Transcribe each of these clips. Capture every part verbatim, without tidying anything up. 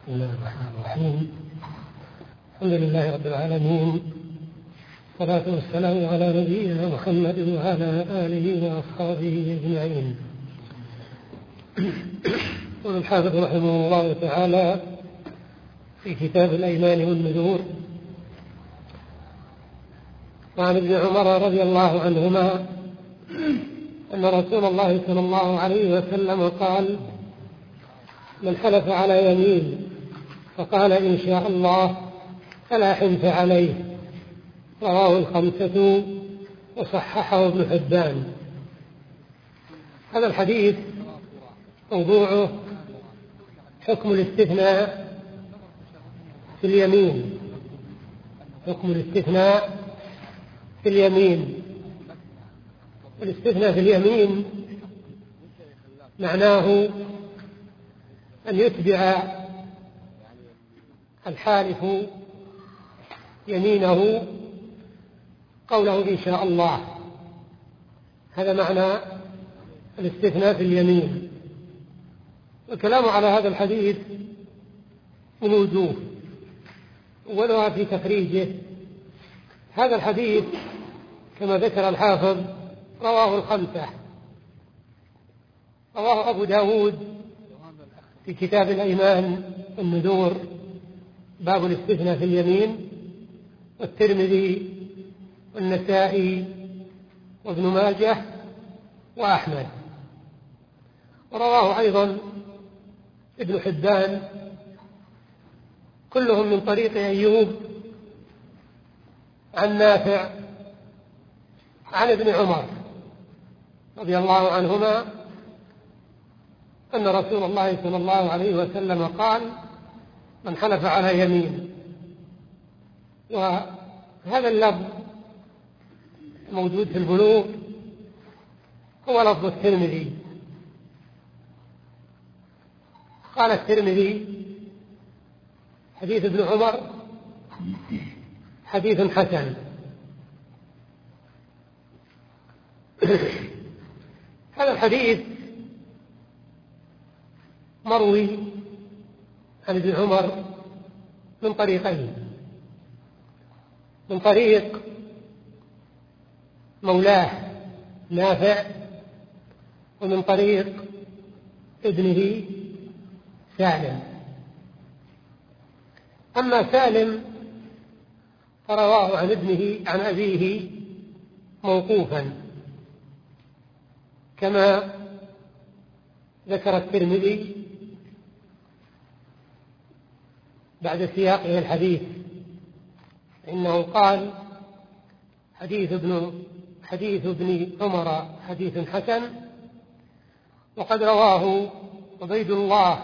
بسم الله الرحمن الرحيم. الحمد لله رب العالمين، والصلاة والسلام على نبينا محمد وعلى آله وأصحابه أجمعين. قال الحافظ رحمه الله تعالى في كتاب الأيمان والنذور: وعن ابن عمر رضي الله عنهما أن رسول الله صلى الله عليه وسلم قال: من حلف على يمين فقال إن شاء الله فلا حنث عليه. رواه الخمسة وصححه ابن حبان. هذا الحديث موضوعه حكم الاستثناء في اليمين. حكم الاستثناء في اليمين. الاستثناء في اليمين معناه أن يتبع الحالف يمينه قوله إن شاء الله. هذا معنى الاستثناء في اليمين. والكلام على هذا الحديث من وجوه، أولها في تخريجه. هذا الحديث كما ذكر الحافظ رواه الخمسة. رواه أبو داود في كتاب الأيمان والنذور باب الاستثناء في اليمين، والترمذي والنسائي وابن ماجه وأحمد. ورواه أيضا ابن حبان، كلهم من طريق أيوب عن نافع عن ابن عمر رضي الله عنهما أن رسول الله صلى الله عليه وسلم قال: من حلف على يمين. وهذا اللفظ موجود في البلوغ، هو لفظ الترمذي. قال الترمذي: حديث ابن عمر حديث حسن. هذا الحديث مروي عن ابن عمر من طريقين: من طريق مولاه نافع، ومن طريق ابنه سالم. أما سالم فرواه عن ابنه عن أبيه موقوفا كما ذكر الترمذي بعد سياقه الحديث، إنه قال: حديث ابن حديث ابن عمر حديث حسن، وقد رواه عبيد الله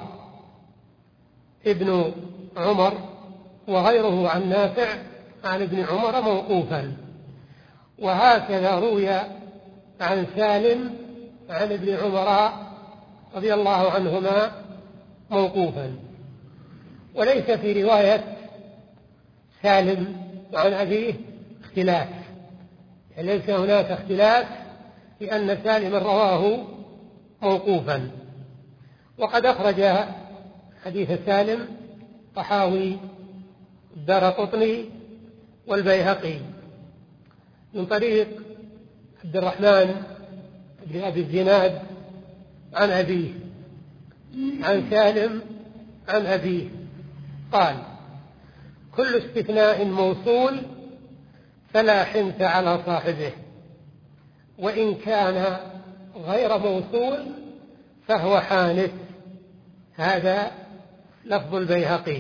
ابن عمر وغيره عن نافع عن ابن عمر موقوفا. وهكذا روي عن سالم عن ابن عمر رضي الله عنهما موقوفا. وليس في رواية سالم عن أبيه اختلاف، ليس هناك اختلاف في أن سالم رواه موقوفا. وقد أخرج حديث سالم طحاوي الدارقطني والبيهقي من طريق عبد الرحمن بن أبي الزناد عن أبيه عن سالم عن أبيه قال: كل استثناء موصول فلا حنث على صاحبه، وإن كان غير موصول فهو حانث. هذا لفظ البيهقي.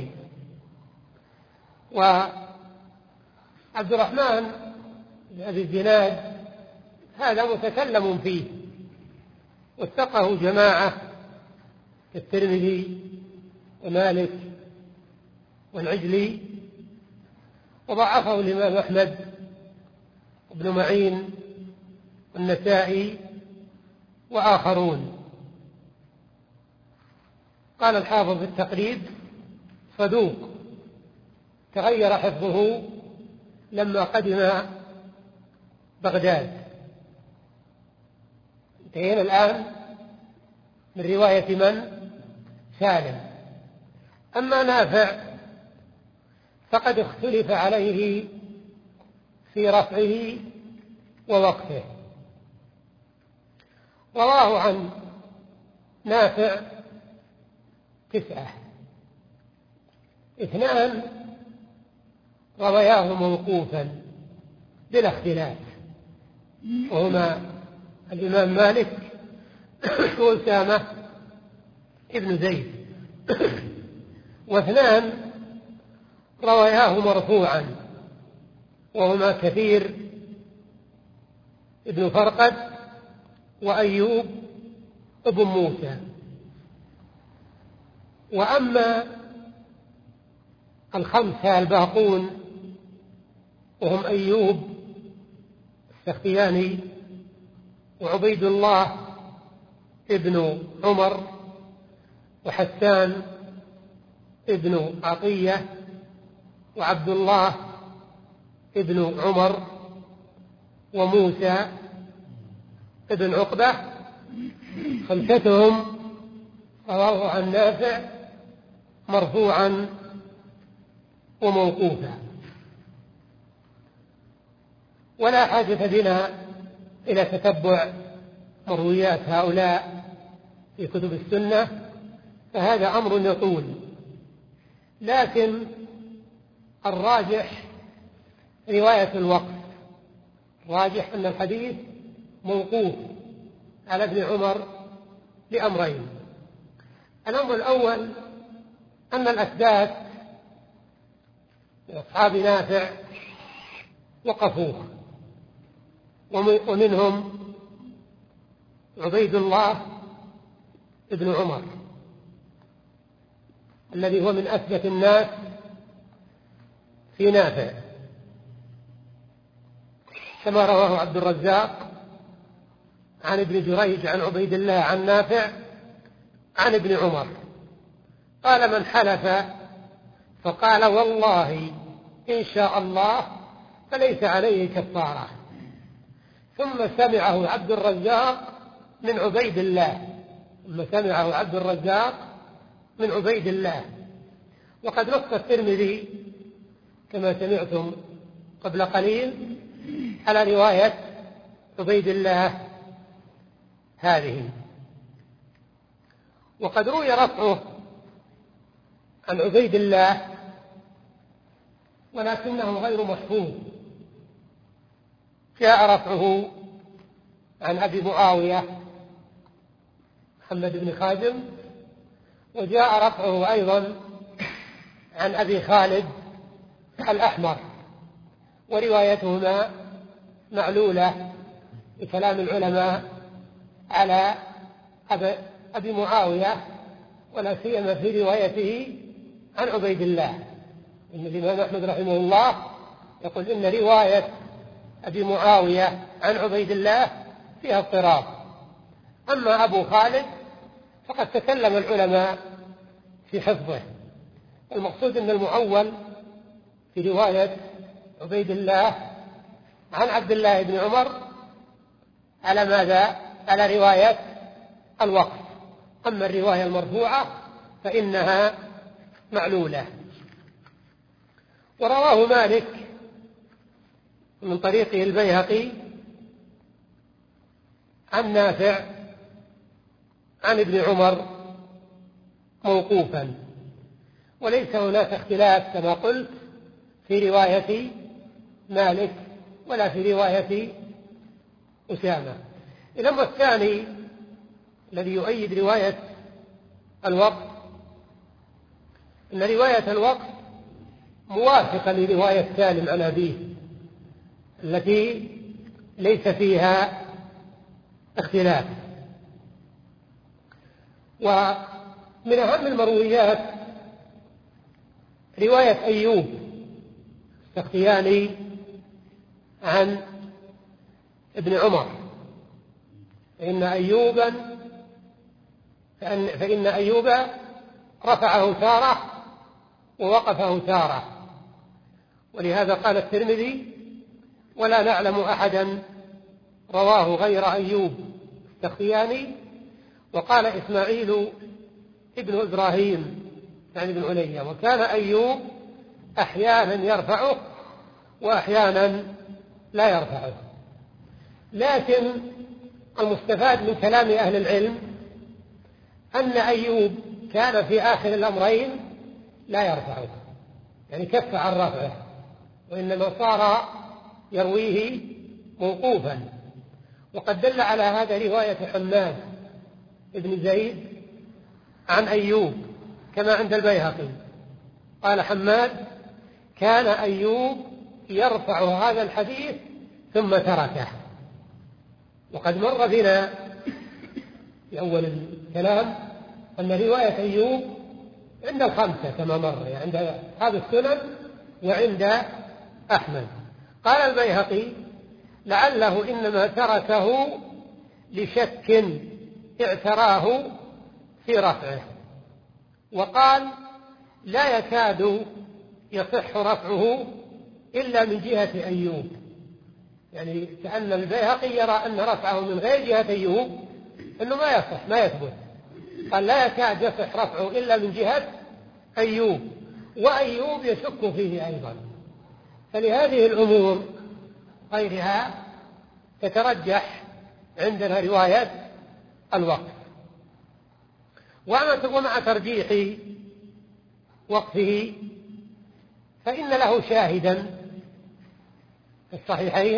وعبد الرحمن بن أبي الزناد هذا متكلم فيه، واتقه جماعة كالترمذي ومالك والعجلي، وضعفه الإمام أحمد وابن معين والنسائي وآخرون. قال الحافظ في التقريب: صدوق تغير حفظه لما قدم بغداد. انتهينا الآن من رواية من؟ سالم. أما نافع فقد اختلف عليه في رفعه ووقفه. رواه عن نافع تسعة، اثنان روياه موقوفا بلا اختلاف، وهما الإمام مالك وأسامة ابن زيد، واثنان روياه مرفوعا، وهما كثير ابن فرقد وأيوب ابن موسى. وأما الخمسة الباقون وهم أيوب السختياني وعبيد الله ابن عمر وحسان ابن عطية وعبد الله ابن عمر وموسى ابن عقبة، خمستهم رواه عن نافع مرفوعا وموقوفا. ولا حاجة بنا إلى تتبع مرويات هؤلاء في كتب السنة، فهذا أمر يطول، لكن الراجح رواية الوقف. الراجح أن الحديث موقوف على ابن عمر لأمرين: الأمر الأول أن الأسداد أصحاب نافع وقفوه، ومنهم عبيد الله ابن عمر الذي هو من أثبت الناس في نافع، كما رواه عبد الرزاق عن ابن جريج عن عبيد الله عن نافع عن ابن عمر قال: من حلف فقال والله إن شاء الله فليس عليه كفارة. ثم سمعه عبد الرزاق من عبيد الله ثم سمعه عبد الرزاق من عبيد الله وقد نص الترمذي كما سمعتم قبل قليل على رواية عبيد الله هذه. وقد روي رفعه عن عبيد الله ولكنه غير محفوظ. جاء رفعه عن أبي معاوية محمد بن خازم، وجاء رفعه أيضا عن أبي خالد الأحمر، وروايتهما معلولة بكلام العلماء على أبي معاوية، ولا سيما في روايته عن عبيد الله. إن الإمام أحمد رحمه الله يقول إن رواية أبي معاوية عن عبيد الله فيها اضطراب. أما أبو خالد فقد تكلم العلماء في حفظه. المقصود أن المعول في رواية عبيد الله عن عبد الله بن عمر على ماذا؟ على رواية الوقف. أما الرواية المرفوعة فإنها معلولة. ورواه مالك من طريقه البيهقي عن نافع عن ابن عمر موقوفا، وليس هناك اختلاف كما قلت في رواية مالك ولا في رواية أسامة. الأمر الثاني الذي يؤيد رواية الوقف أن رواية الوقف موافقة لرواية سالم عن أبيه التي ليس فيها اختلاف. ومن أهم المرويات رواية أيوب السختياني عن ابن عمر، فإن أيوبا فإن, فإن أيوب رفعه تارة ووقفه تارة. ولهذا قال الترمذي: ولا نعلم أحدا رواه غير أيوب السختياني. وقال إسماعيل ابن إبراهيم يعني بن عليا. وكان أيوب أحيانا يرفعه وأحيانا لا يرفعه. لكن المستفاد من كلام أهل العلم أن أيوب كان في آخر الأمرين لا يرفعه، يعني كف عن رفعه، وإنما صار يرويه موقوفا. وقد دل على هذا رواية حماد بن زيد عن أيوب كما عند البيهقي، قال حماد: كان أيوب يرفع هذا الحديث ثم تركه. وقد مر بنا في أول الكلام أن رواية أيوب عند الخمسة كما مر، يعني عند أصحاب السنن وعند أحمد. قال البيهقي: لعله إنما تركه لشك اعتراه في رفعه. وقال: لا يكاد يصح رفعه إلا من جهة أيوب، يعني كأن البيهقي يرى أن رفعه من غير جهة أيوب أنه ما يصح، ما يثبت. قال: لا يكاد يصح رفعه إلا من جهة أيوب، وأيوب يشك فيه أيضا. فلهذه الأمور غيرها تترجح عندنا رواية الوقف. ومع ترجيح وقفه فإن له شاهدا في الصحيحين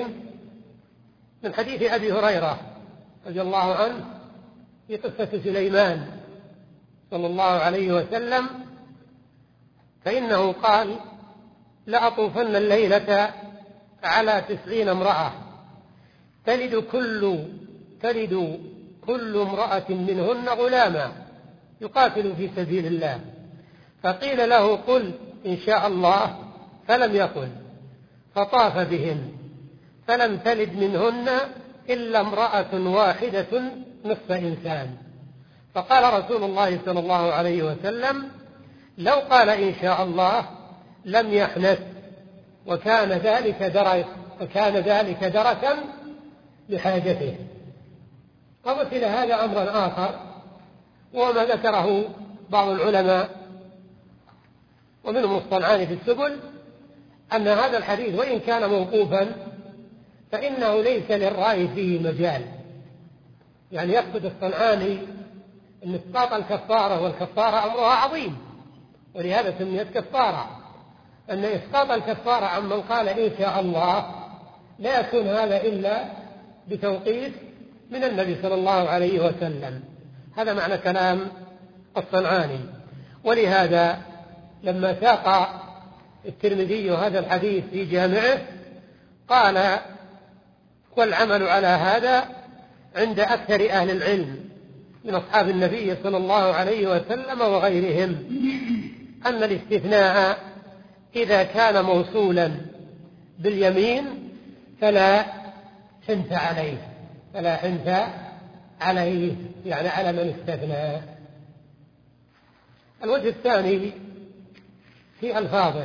من حديث أبي هريرة رضي الله عنه في قصة سليمان صلى الله عليه وسلم، فإنه قال: لأطوفن الليلة على تسعين امرأة تلد كل تلد كل امرأة منهن غلاما يقاتل في سبيل الله. فقيل له: قل إن شاء الله، فلم يقل، فطاف بهن فلم تلد منهن إلا امرأة واحدة نصف إنسان. فقال رسول الله صلى الله عليه وسلم: لو قال إن شاء الله لم يحنث، وكان ذلك درك وكان ذلك دركا لحاجته. ومثل هذا أمرا آخر، وما ذكره بعض العلماء ومنهم الصنعاني في السبل، أن هذا الحديث وإن كان موقوفا فإنه ليس للرأي فيه مجال. يعني يقصد الصنعاني أن إسقاط الكفارة، والكفارة أمرها عظيم ولهذا سميت كفارة، أن إسقاط الكفارة عمن قال إن شاء الله لا يكون هذا إلا بتوقيت من النبي صلى الله عليه وسلم. هذا معنى كلام الصنعاني. ولهذا لما ساق الترمذي هذا الحديث في جامعه قال: والعمل على هذا عند أكثر أهل العلم من أصحاب النبي صلى الله عليه وسلم وغيرهم أن الاستثناء إذا كان موصولا باليمين فلا حنث عليه فلا حنث عليه يعني على من استثنى. الوجه الثاني في ألفاظه،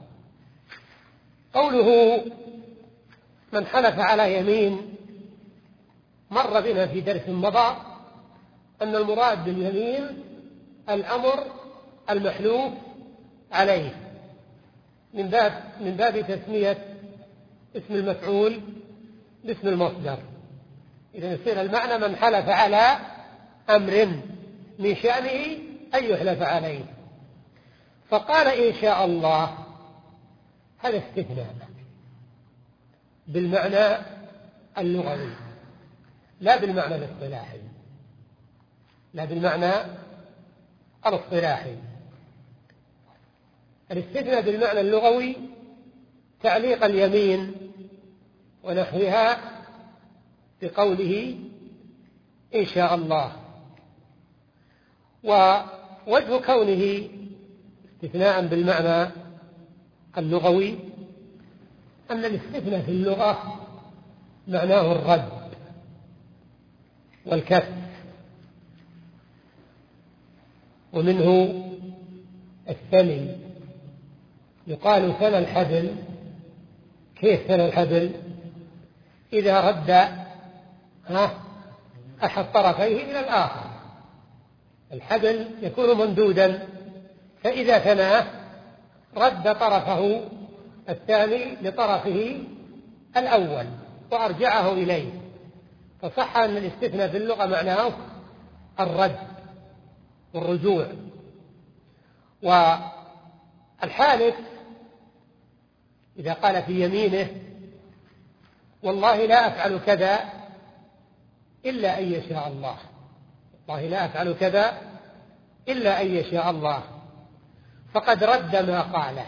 قوله من حلف على يمين، مر بنا في درس مضى أن المراد باليمين الأمر المحلوف عليه من باب من باب تسمية اسم المفعول باسم المصدر. إذا يصير المعنى من حلف على أمر من شأنه أن يحلف عليه. فقال إن شاء الله، هذا استثناء بالمعنى اللغوي لا بالمعنى الاصطلاحي لا بالمعنى الاصطلاحي. الاستثناء بالمعنى اللغوي تعليق اليمين ونحوها بقوله إن شاء الله. ووجه كونه استثناء بالمعنى اللغوي أن الاستثناء في اللغة معناه الرد والكف، ومنه الثني. يقال ثنى الحبل. كيف ثنى الحبل؟ إذا رد ها أحد طرفيه إلى الآخر. الحبل يكون ممدودا فإذا ثناه رد طرفه الثاني لطرفه الأول وأرجعه إليه، فصح أن الاستثناء في اللغة معناه الرد والرجوع. والحالف إذا قال في يمينه والله لا أفعل كذا إلا أن يشاء الله، والله لا أفعل كذا إلا أن يشاء الله، فقد رد ما قاله.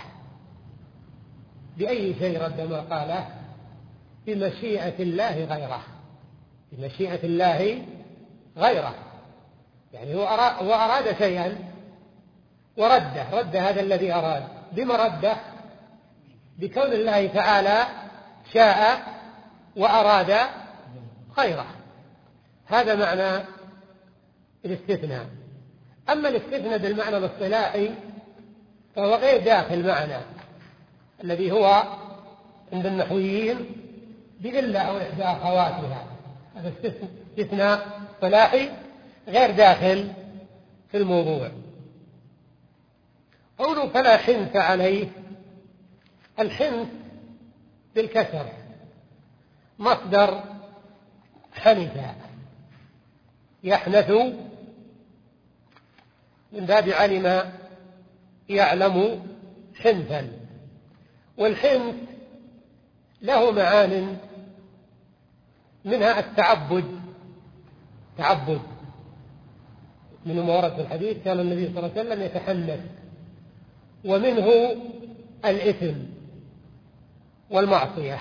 بأي شيء رد ما قاله؟ بمشيئة الله غيره، بمشيئة الله غيره. يعني هو أراد, هو أراد شيئا ورده، رد هذا الذي أراد. بما رده؟ بكون الله تعالى شاء وأراد غيره. هذا معنى الاستثناء. أما الاستثناء بالمعنى الاصطلاحي فهو غير داخل معنى الذي هو عند النحويين بإلا أو إحدى أخواتها. هذا استثناء اصطلاحي غير داخل في الموضوع. قوله فلا حنث عليه، الحنث بالكسر مصدر حنث، يحنث من باب علم يعلم حنثا. والحنث له معان، منها التعبد، تعبد من ما ورد في الحديث كان النبي صلى الله عليه وسلم يتحنث، ومنه الإثم والمعصية،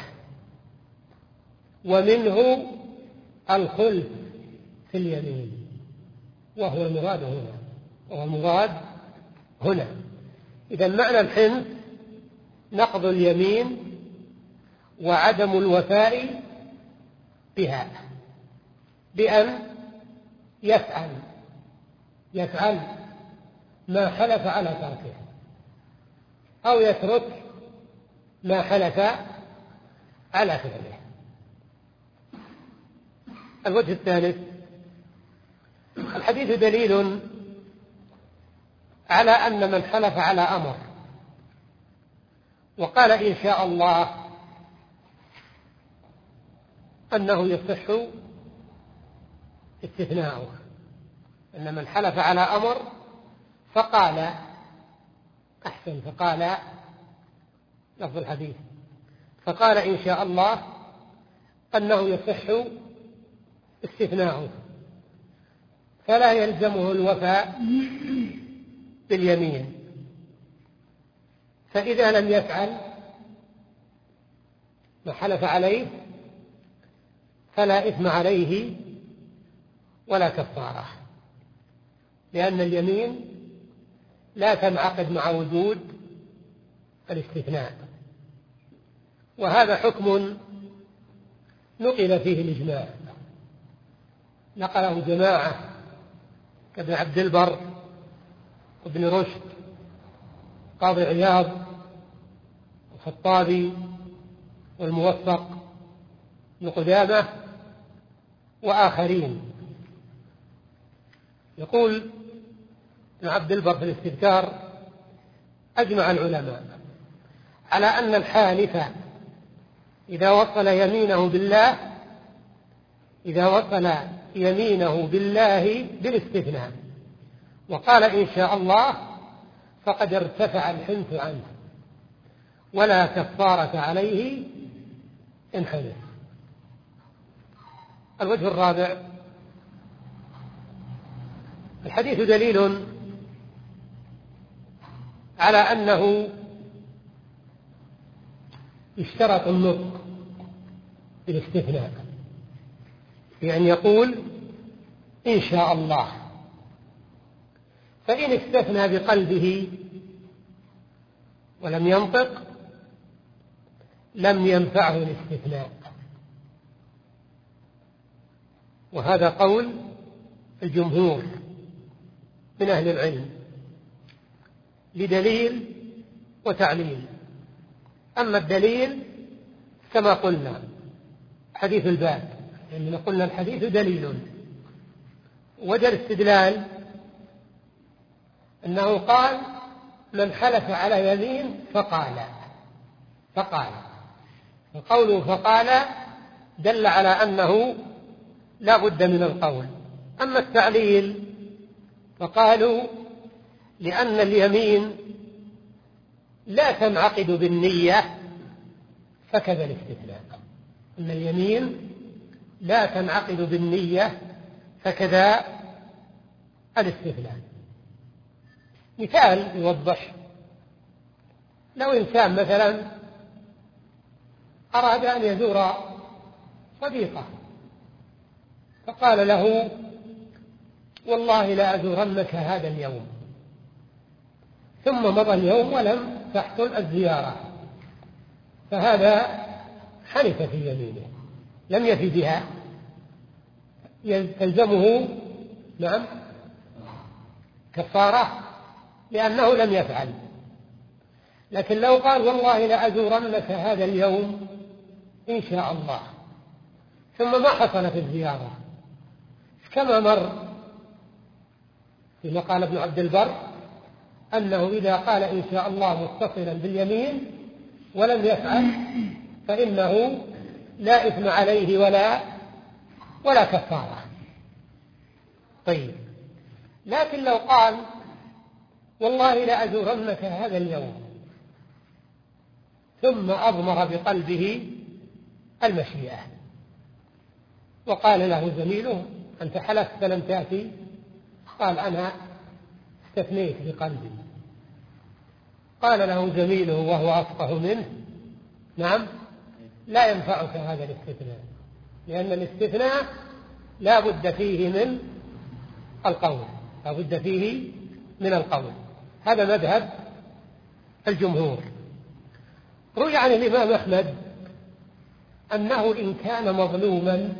ومنه الخلف في اليمين، وهو المراد هنا، وهو المراد هنا. إذا معنى الحنث نقض اليمين وعدم الوفاء بها، بأن يفعل يفعل ما حلف على تركه، أو يترك ما حلف على فعله. الوجه الثالث، الحديث دليل على أن من حلف على أمر وقال إن شاء الله أنه يصح استثناؤه. أن من حلف على أمر فقال أحسن فقال لفظ الحديث فقال إن شاء الله أنه يصح استثناؤه، فلا يلزمه الوفاء باليمين. فإذا لم يفعل ما حلف عليه فلا إثم عليه ولا كفارة، لأن اليمين لا تنعقد مع وجود الاستثناء. وهذا حكم نقل فيه الإجماع، نقله جماعة كابن عبد البر وابن رشد قاضي عياض والخطابي والموفق بن قدامة وآخرين. يقول ابن عبد البر في الاستذكار أجمع العلماء على أن الحالف إذا وصل يمينه بالله إذا وصل يمينه بالله بالاستثناء وقال إن شاء الله فقد ارتفع الحنث عنه ولا كفارة عليه إن حلف. الوجه الرابع، الحديث دليل على أنه يشترط النطق بالاستثناء، بأن يقول إن شاء الله، فإن استثنى بقلبه ولم ينطق لم ينفعه الاستثناء. وهذا قول الجمهور من أهل العلم لدليل وتعليل. أما الدليل كما قلنا حديث الباب، يعني قلنا الحديث دليل. وجه الاستدلال أنه قال من حلف على يمين فقال فقال وقوله فقال دل على أنه لا بد من القول. أما التعليل فقالوا لأن اليمين لا تنعقد بالنية فكذا الاستثناء، أن اليمين لا تنعقد بالنية فكذا الاستثناء. مثال يوضح: لو إنسان مثلا أراد أن يزور صديقه فقال له والله لا أزورنك هذا اليوم، ثم مضى اليوم ولم تحصل الزيارة، فهذا حلف في يمينه لم يفي بها، يلزمه نعم كفارة لأنه لم يفعل. لكن لو قال والله لأزورنك هذا اليوم إن شاء الله، ثم ما حصلت الزيارة، كما مر فيما قال ابن عبد البر أنه إذا قال إن شاء الله متصلا باليمين ولم يفعل فإنه لا إثم عليه ولا ولا كفارة. طيب، لكن لو قال والله لأزورنك هذا اليوم ثم أضمر بقلبه المشيئة وقال له زميله أنت حلفت فلم تأتي، قال أنا استثنيت بقلبي، قال له زميله وهو أفقه منه نعم لا ينفعك هذا الاستثناء، لأن الاستثناء لا بد فيه من القول لا بد فيه من القول. هذا مذهب الجمهور. روي عن الإمام أحمد أنه إن كان مظلوما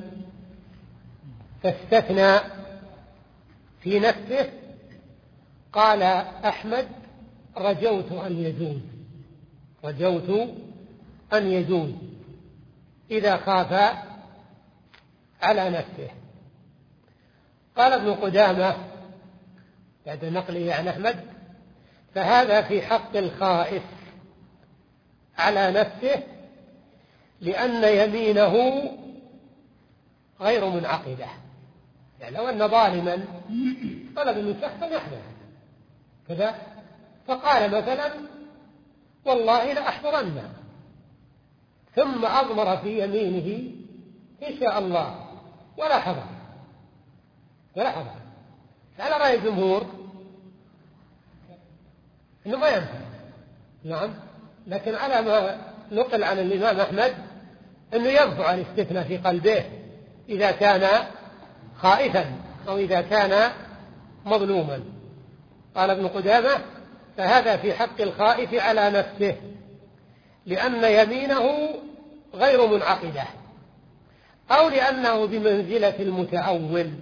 فاستثنى في نفسه قال أحمد رجوت أن يجوز رجوت أن يجوز إذا خاف على نفسه. قال ابن قدامة بعد نقله عن أحمد فهذا في حق الخائف على نفسه لأن يمينه غير منعقدة. يعني لو أن ظالما طلب من شخص يحلف كذا فقال مثلا والله لأحضرن، ثم أضمر في يمينه إن شاء الله ولا حضر ولا حضر، على رأي الجمهور إنه ما ينفع نعم، لكن على ما نقل عن الإمام أحمد أنه ينفع الاستثناء في قلبه إذا كان خائفا أو إذا كان مظلوما. قال ابن قدامة فهذا في حق الخائف على نفسه لأن يمينه غير منعقدة، أو لأنه بمنزلة المتأول.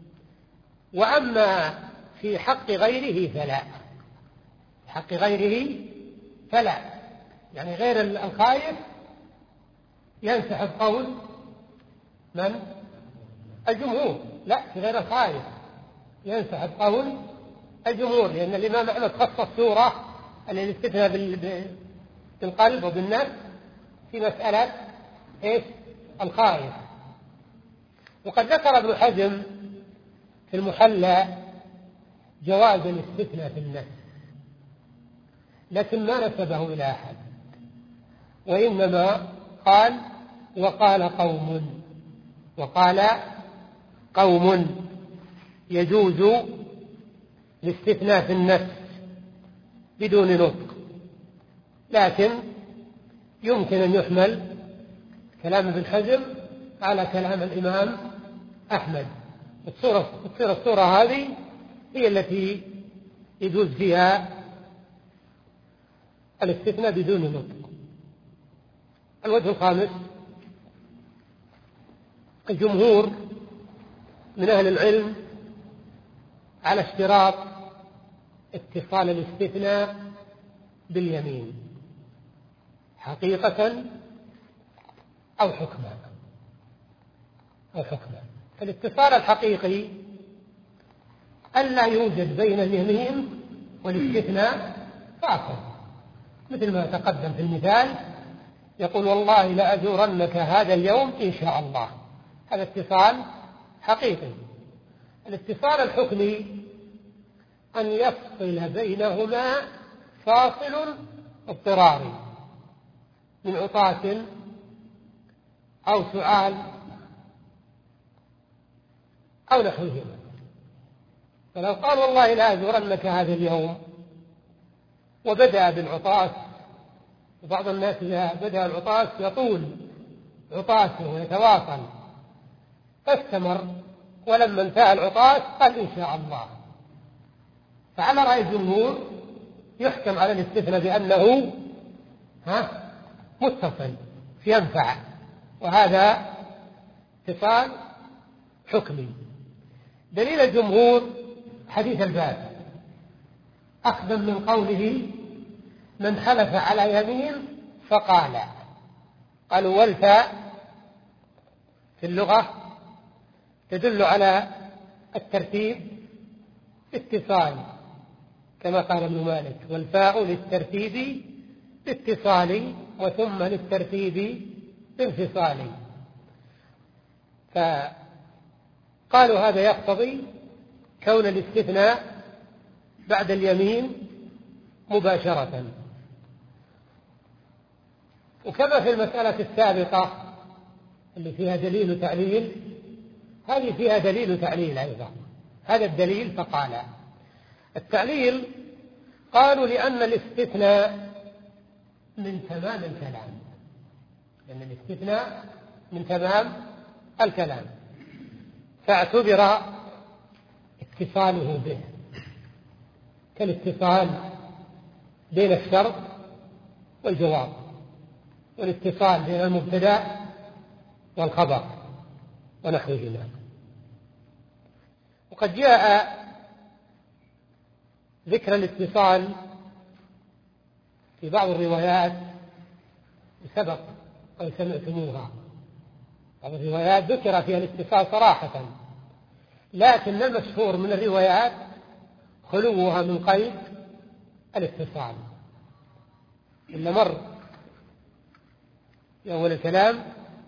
وأما في حق غيره فلا حق غيره فلا يعني غير الخائف ينسحب قول من؟ الجمهور. لا، في غير الخائف ينسحب قول الجمهور، لأن الإمام أحمد خص السورة الاستثناء بالقلب وبالنفس في مسألة إيش؟ الخائف. وقد ذكر ابن حزم في المحلى جواز الاستثناء في النفس، لكن ما نسبه إلى أحد، وإنما قال وقال قوم وقال قوم يجوز الاستثناء في النفس بدون نطق، لكن يمكن أن يحمل كلام ابن حزم على كلام الإمام أحمد. الصورة تصير الصورة هذه هي التي يجوز فيها الاستثناء بدون نطق. الوجه الخامس: الجمهور من أهل العلم على اشتراط اتصال الاستثناء باليمين حقيقة أو حكما أو حكما. الاتصال الحقيقي ألا يوجد بين اليمين والاستثناء فاصل، مثل ما تقدم في المثال، يقول والله لأزورنك هذا اليوم إن شاء الله، هذا اتصال حقيقي. الاتصال الحكمي أن يفصل بينهما فاصل اضطراري من عطاس أو سؤال أو نحوهما. فلو قال والله لا أزورنك هذا اليوم وبدأ بالعطاس، وبعض الناس إذا بدأ العطاس يطول عطاسه ويتواصل، فاستمر، ولما انتهى العطاس قال إن شاء الله، فعلى رأي الجمهور يحكم على الاستثناء بأنه ها متصل ينفع، وهذا اتصال حكمي. دليل الجمهور حديث الباب، أخذا من قوله من حلف على يمين فقال، قالوا والفاء في اللغة تدل على الترتيب اتصال، كما قال ابن مالك والفاء للترتيب باتصال وثم للترتيب بانفصال. فقالوا هذا يقتضي كون الاستثناء بعد اليمين مباشرة. وكما في المسألة السابقة اللي فيها دليل تعليل، هذه فيها دليل تعليل أيضا. هذا الدليل فقال. التعليل قالوا لأن الاستثناء من تمام الكلام، لأن الاستثناء من تمام الكلام، فاعتبر اتصاله به كالاتصال بين الشرط والجواب، والاتصال بين المبتدأ والخبر ونحوهما. وقد جاء ذكر الاتصال في بعض الروايات سبق أو سمعتموها، بعض الروايات ذكر فيها الاتصال صراحة، لكن المشهور من الروايات خلوها من قيد الاتصال. إلا مر في أول الكلام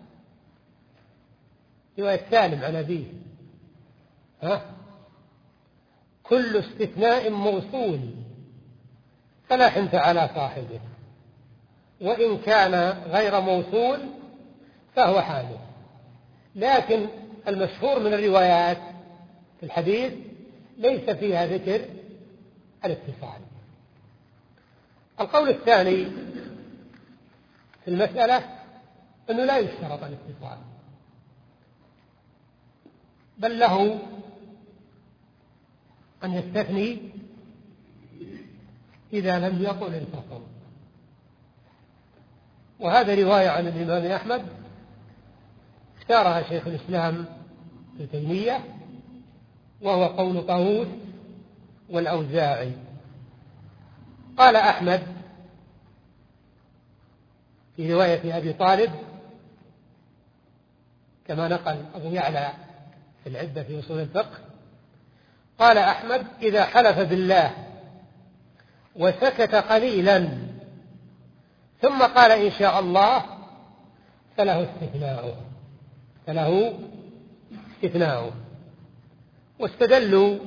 رواية سالم عن أبيه، ها كل استثناء موصول فلا حنث على صاحبه، وإن كان غير موصول فهو حادث. لكن المشهور من الروايات في الحديث ليس فيها ذكر الاتصال. القول الثاني في المسألة أنه لا يشترط الاتصال، بل له أن يستثني إذا لم يطل الفصل. وهذا رواية عن الإمام أحمد اختارها شيخ الإسلام ابن تيمية، وهو قول طاووس والأوزاعي. قال أحمد في رواية أبي طالب كما نقل أبو يعلى في العدة في أصول الفقه، قال أحمد إذا حلف بالله وسكت قليلا ثم قال إن شاء الله فله استثناء فله استثناء. واستدلوا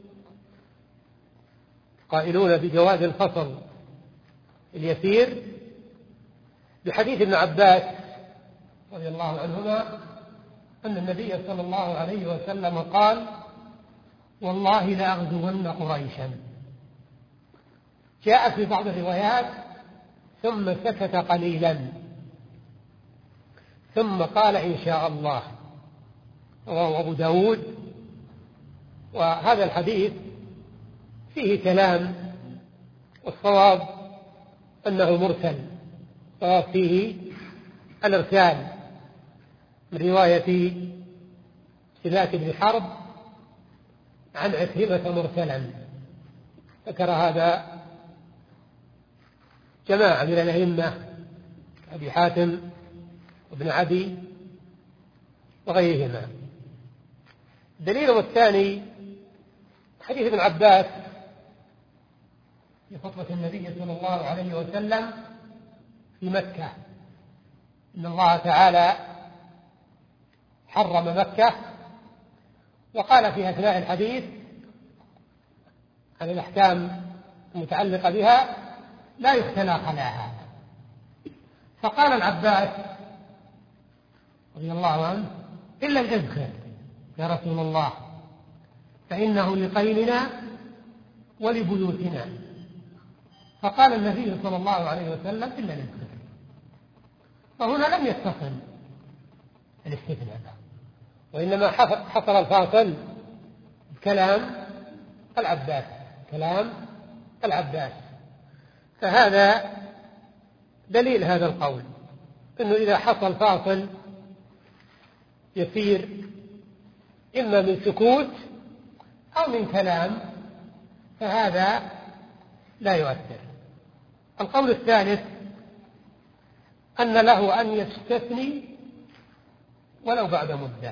قائلون بجواز الفصل اليسير بحديث ابن عباس رضي الله عنهما أن النبي صلى الله عليه وسلم قال والله لأغزون قريشا. جاء في بعض الروايات ثم سكت قليلا ثم قال إن شاء الله، رواه أبو داود. وهذا الحديث فيه كلام، والصواب أنه مرسل، الصواب فيه الإرسال من رواية سلاك بن حرب عن عكرمة مرسلا. ذكر هذا جماعة من الأئمة أبي حاتم وابن عدي وغيرهما. دليله الثاني حديث ابن عباس في خطبة النبي صلى الله عليه وسلم في مكة، إن الله تعالى حرم مكة، وقال في أثناء الحديث عن الأحكام المتعلقة بها: لا يختلى خلاها. فقال العباس رضي الله عنه: إلا الإذخر يا رسول الله، فإنه لقيننا ولبيوتنا. فقال النبي صلى الله عليه وسلم: إلا الإذخر. فهنا لم يتصل الاستثناء، وإنما حصل الفاصل بكلام العباس كلام العباس. فهذا دليل هذا القول، أنه إذا حصل فاصل يسير إما من سكوت أو من كلام فهذا لا يؤثر. القول الثالث أن له أن يستثني ولو بعد مدة،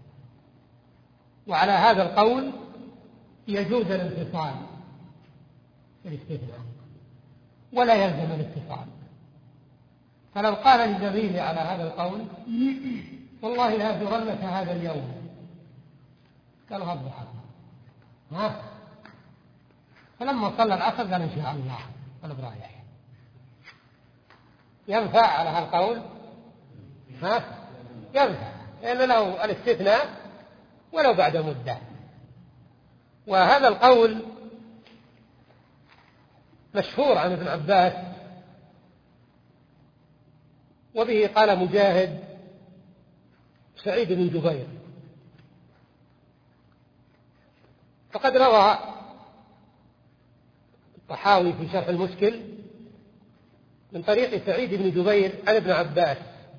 وعلى هذا القول يجوز الانفصال في الاستثناء ولا يلزم الاتصال. فلو قال للزميل على هذا القول: والله لا أزورنك هذا اليوم، قال: غضبها ها فلما صلى العصر قال: إن شاء الله أنا برايح. ينفع على هذا القول؟ ها ينفع، لأن له الاستثناء ولو بعد مدة. وهذا القول مشهور عن ابن عباس، وبه قال مجاهد سعيد بن جبير. فقد روى الطحاوي في شرح المشكل من طريق سعيد بن جبير عن ابن عباس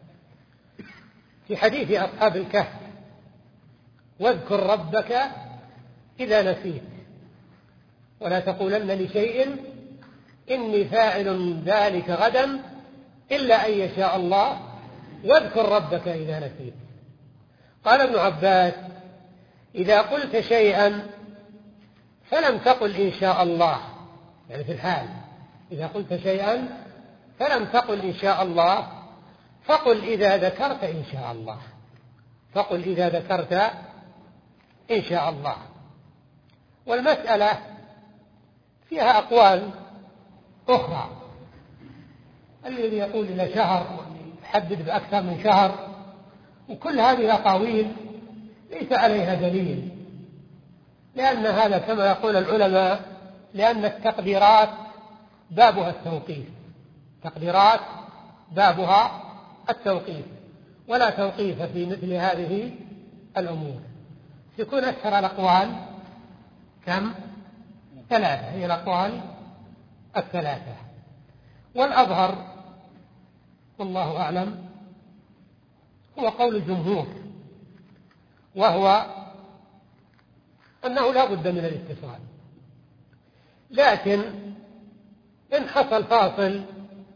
في حديث أصحاب الكهف: واذكر ربك إذا نسيت ولا تقولن لشيء إني فاعل ذلك غدا إلا أن يشاء الله واذكر ربك إذا نسيت. قال ابن عباس: إذا قلت شيئا فلم تقل إن شاء الله، يعني في الحال إذا قلت شيئا فلم تقل إن شاء الله فقل إذا ذكرت إن شاء الله فقل إذا ذكرت إن شاء الله. والمسألة فيها أقوال أخرى، الذي يقول إلى شهر يحدد بأكثر من شهر، وكل هذه الأقاويل ليس عليها دليل، لأن هذا كما يقول العلماء لأن التقديرات بابها التوقيف تقديرات بابها التوقيف ولا توقيف في مثل هذه الأمور. يكون أكثر الأقوال كم؟ ثلاثة، هي الأقوال الثلاثة. والأظهر والله أعلم هو قول الجمهور، وهو أنه لا بد من الاتصال، لكن إن حصل فاصل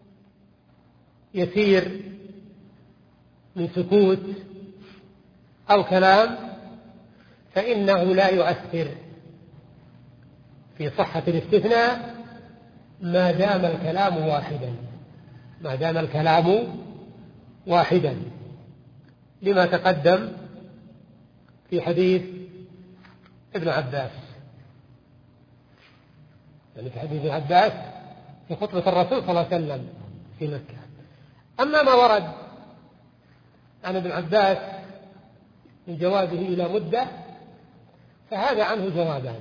يسير من سكوت أو كلام فإنه لا يؤثر في صحة الاستثناء ما دام الكلام واحدا ما دام الكلام واحدا لما تقدم في حديث ابن عباس، يعني في حديث ابن عباس في خطبة الرسول صلى الله عليه وسلم في مكة. أما ما ورد عن ابن عباس من جوازه إلى مدة فهذا عنه جوابان.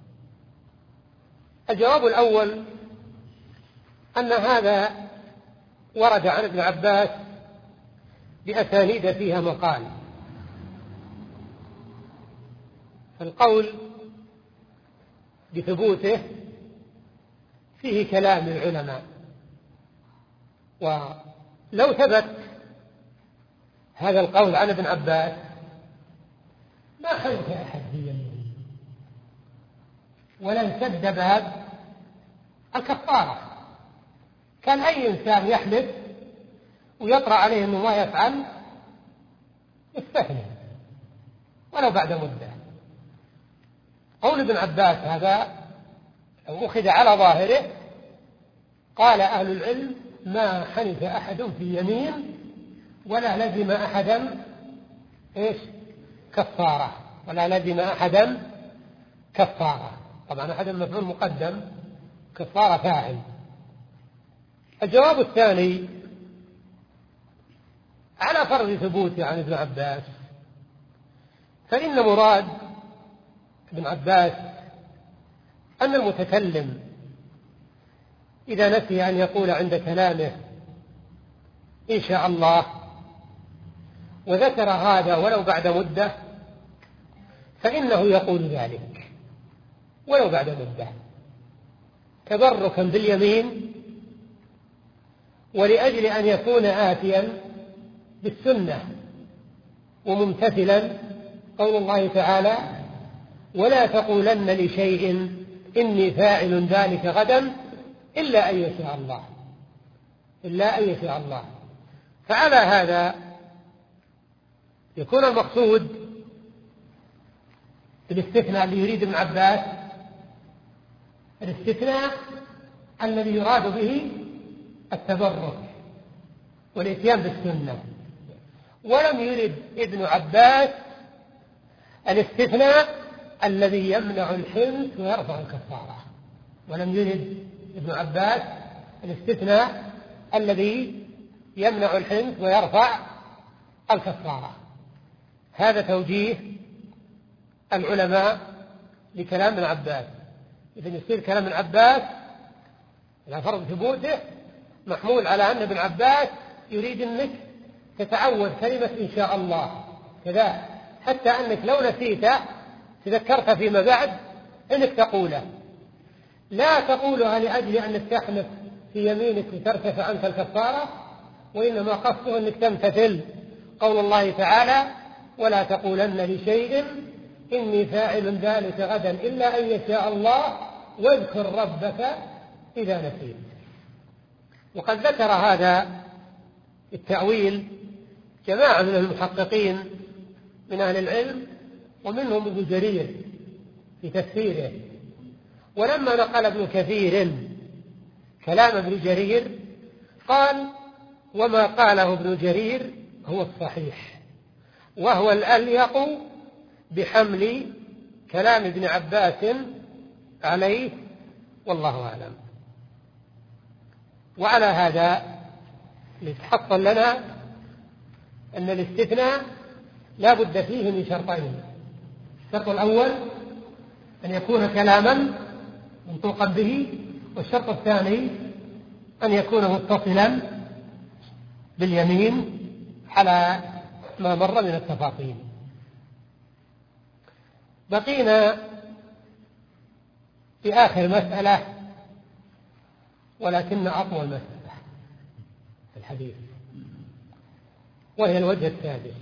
الجواب الأول أن هذا ورد عن ابن عباس بأسانيد فيها مقال، فالقول بثبوته فيه كلام العلماء، ولو ثبت هذا القول عن ابن عباس ما حدث أحد في يمينه ولا انسد باب الكفارة. كان أي إنسان يحلف ويطرأ عليه أنه ما يفعل يستثني ولو بعد مدة. قول ابن عباس هذا لو أخذ على ظاهره قال أهل العلم: ما حنث أحد في يمين ولا لزم أحدا إيش كفارة، ولا لزم أحدا كفارة. طبعا أحدا مفعول مقدم، كفارة فاعل. الجواب الثاني على فرض ثبوته عن ابن عباس، فإن مراد ابن عباس أن المتكلم إذا نسي أن يقول عند كلامه إن شاء الله وذكر هذا ولو بعد مدة فإنه يقول ذلك ولو بعد مدة، تبركا باليمين ولأجل أن يكون آتيا بالسنة وممتثلا قول الله تعالى: ولا تقولن لشيء إني فاعل ذلك غدا إلا أن يشاء الله إلا أن يشاء الله. فعلى هذا يكون المقصود بالاستثناء اللي يريد ابن عباس الاستثناء الذي يراد به التبرك والإتيان بالسنة، ولم يرد ابن عباس الاستثناء الذي يمنع الحنث ويرفع الكفارة. ولم يرد ابن عباس الاستثناء الذي يمنع الحنث ويرفع الكفارة. هذا توجيه العلماء لكلام ابن عباس. إذا يصير كلام ابن عباس على فرض ثبوته محمول على أن ابن عباس يريد أنك تتعود كلمة إن شاء الله كذا، حتى أنك لو نسيت تذكرت فيما بعد أنك تقوله، لا تقولها لأجل أنك تحلف في يمينك لترتفع عنك الكفارة، وإنما قصده أنك تمتثل قول الله تعالى: ولا تقولن لشيء إني فاعل ذلك غدا إلا أن يشاء الله واذكر ربك إذا نسيت. وقد ذكر هذا التأويل جماعة من المحققين من أهل العلم، ومنهم ابن جرير في تفسيره. ولما نقل ابن كثير كلام ابن جرير قال: وما قاله ابن جرير هو الصحيح، وهو الأليق بحمل كلام ابن عباس عليه، والله أعلم. وعلى هذا يتحصل لنا أن الاستثناء لا بد فيه من شرطين: الشرط الأول أن يكون كلاما منطوقا به، والشرط الثاني أن يكون متصلا باليمين على ما مر من التفاصيل. بقينا في آخر مسألة، ولكن أطول مسألة في الحديث، وهي الوجه السادس.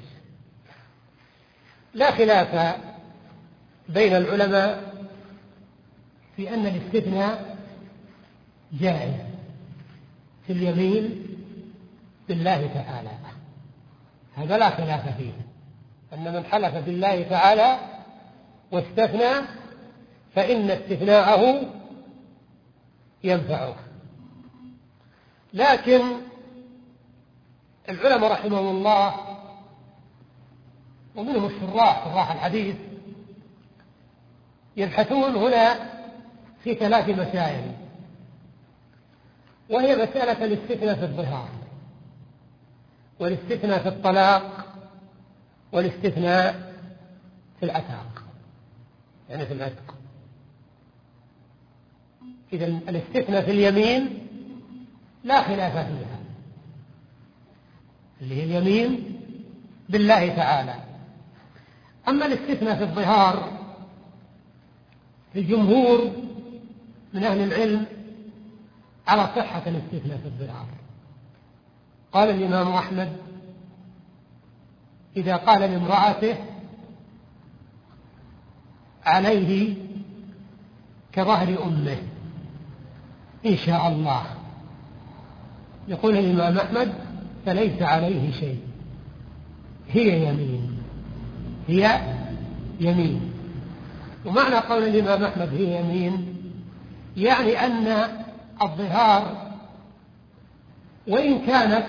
لا خلاف بين العلماء في أن الاستثناء جائز في اليمين بالله تعالى، هذا لا خلاف فيه، أن من حلف بالله تعالى واستثنى فإن استثناءه ينفعه. لكن العلماء رحمهم الله ومنهم الشراح شراح الحديث يبحثون هنا في ثلاث مسائل، وهي مسألة الاستثناء في الظهار، والاستثناء في الطلاق، والاستثناء في العتاق، يعني في العتق. إذا الاستثناء في اليمين لا خلاف فيها، اللي هي اليمين بالله تعالى. أما الاستثناء في الظهار الجمهور من أهل العلم على صحة الاستثناء في الظهار. قال الإمام أحمد: إذا قال لامرأته عليه كظهر أمه إن شاء الله، يقول الإمام أحمد: فليس عليه شيء، هي يمين هي يمين. ومعنى قول الإمام أحمد هي يمين يعني أن الظهار وإن كانت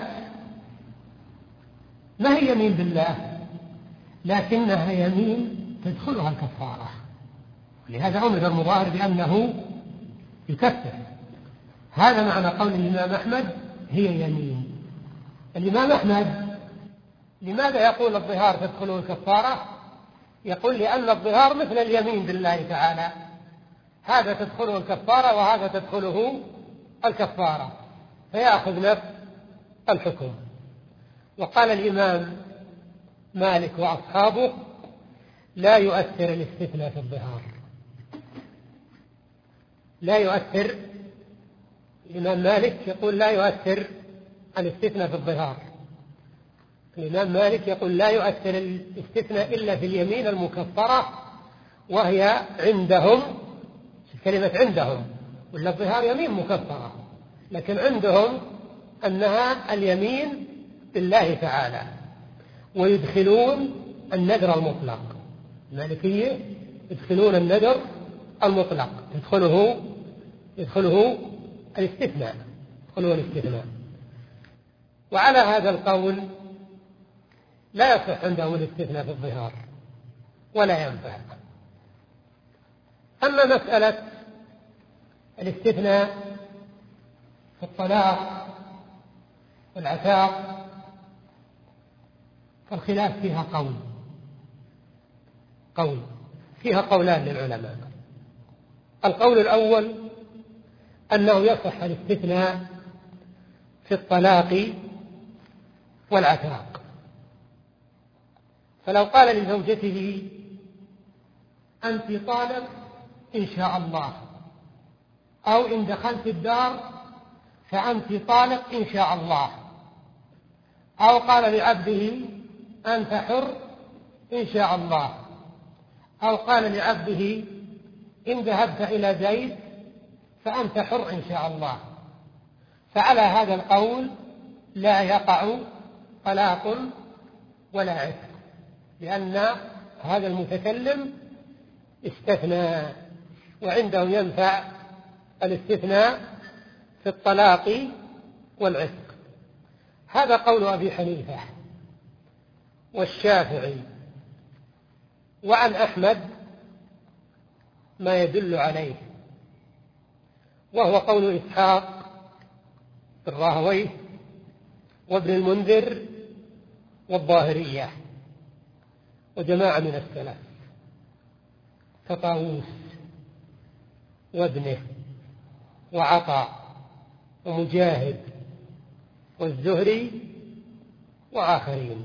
ما هي يمين بالله لكنها يمين تدخلها الكفارة، لهذا أمر المظاهر بأنه يكفر. هذا معنى قول الإمام أحمد هي يمين. الإمام أحمد لماذا يقول الظهار تدخله الكفارة؟ يقول لأن الظهار مثل اليمين بالله تعالى، هذا تدخله الكفارة وهذا تدخله الكفارة، فيأخذ نفس الحكم. وقال الإمام مالك وأصحابه لا يؤثر الاستثناء في الظهار، لا يؤثر. الإمام مالك يقول لا يؤثر الاستثناء في الظهار. الإمام مالك يقول لا يؤثر الاستثناء إلا في اليمين المكفرة، وهي عندهم كلمة عندهم، ولا الظهار يمين مكفرة، لكن عندهم أنها اليمين بالله تعالى، ويدخلون النذر المطلق. المالكية يدخلون النذر المطلق، يدخله يدخله الاستثناء، يدخله الاستثناء. وعلى هذا القول لا يصح عندهم الاستثناء في الظهار ولا ينفع. أما مسألة الاستثناء في الطلاق والعتاق فالخلاف فيها قول قول فيها قولان للعلماء. القول الأول أنه يصح الاستثناء في الطلاق والعتاق، فلو قال لزوجته أنت طالق إن شاء الله، أو إن دخلت الدار فأنت طالق إن شاء الله، أو قال لعبده أنت حر إن شاء الله، أو قال لعبده إن ذهبت إلى زيد فأنت حر إن شاء الله، فعلى هذا القول لا يقع طلاق ولا عتق، لأن هذا المتكلم استثنى، وعنده ينفع الاستثناء في الطلاق والعتق. هذا قول أبي حنيفة والشافعي. وعن أحمد ما يدل عليه، وهو قول إسحاق بن راهويه وابن المنذر والظاهرية وجماعة من السلف كطاووس وابنه وعطاء ومجاهد والزهري وآخرين.